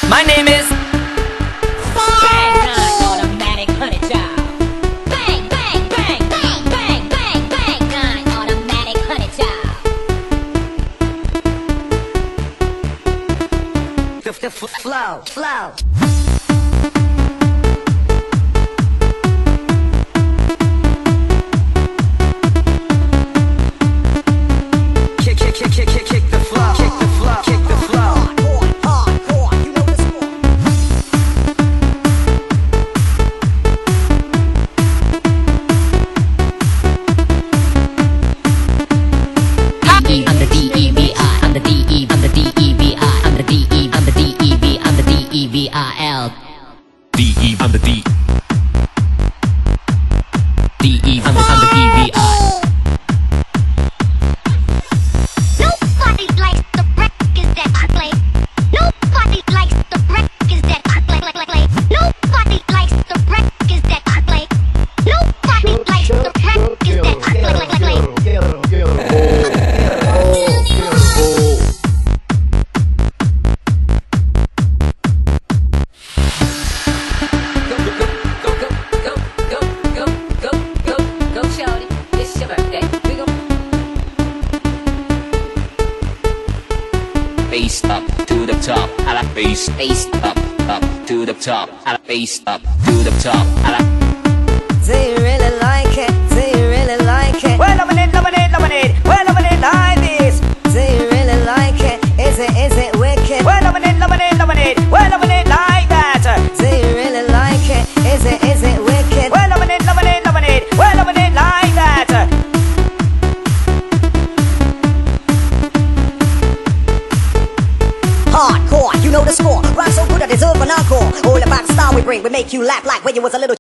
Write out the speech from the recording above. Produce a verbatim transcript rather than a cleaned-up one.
My name is Bang nine automatic honey child. Bang bang bang bang bang bang bang nine automatic honey child. the, the flow, flow. Kick, kick, kick, kick, kick, kick the flow, kick the flow, kick the flow. Hardcore, hardcore, you know the score. I'm the D E V I, I'm the D E, I'm the D E V I, I'm the D E, I'm the D E V, I'm the D E V I L. D E, I'm the D. D E, I'm the, I'm the D V I. Nobody likes the records that I play. Nobody likes the records that I play. play, play, play. Nobody likes the records that I play. Nobody likes the records that I play. play, play, play. Face up to the top, I like face, face up, up to the top, I like face up to the top, I like. Do you really like it? Do you really like it? Well, loving it, loving it, loving it. Well, loving it like this. Do you really like it? Is it, is it wicked? Well, loving it, loving it, loving it. Well, loving it like that. Do you really like it? Is it, is it wicked? Well, loving it, loving it, loving it. Well, loving it like that. Hardcore, you know the score. Rhyme so good I deserve an encore. All about the style we bring, we make you laugh like when you was a little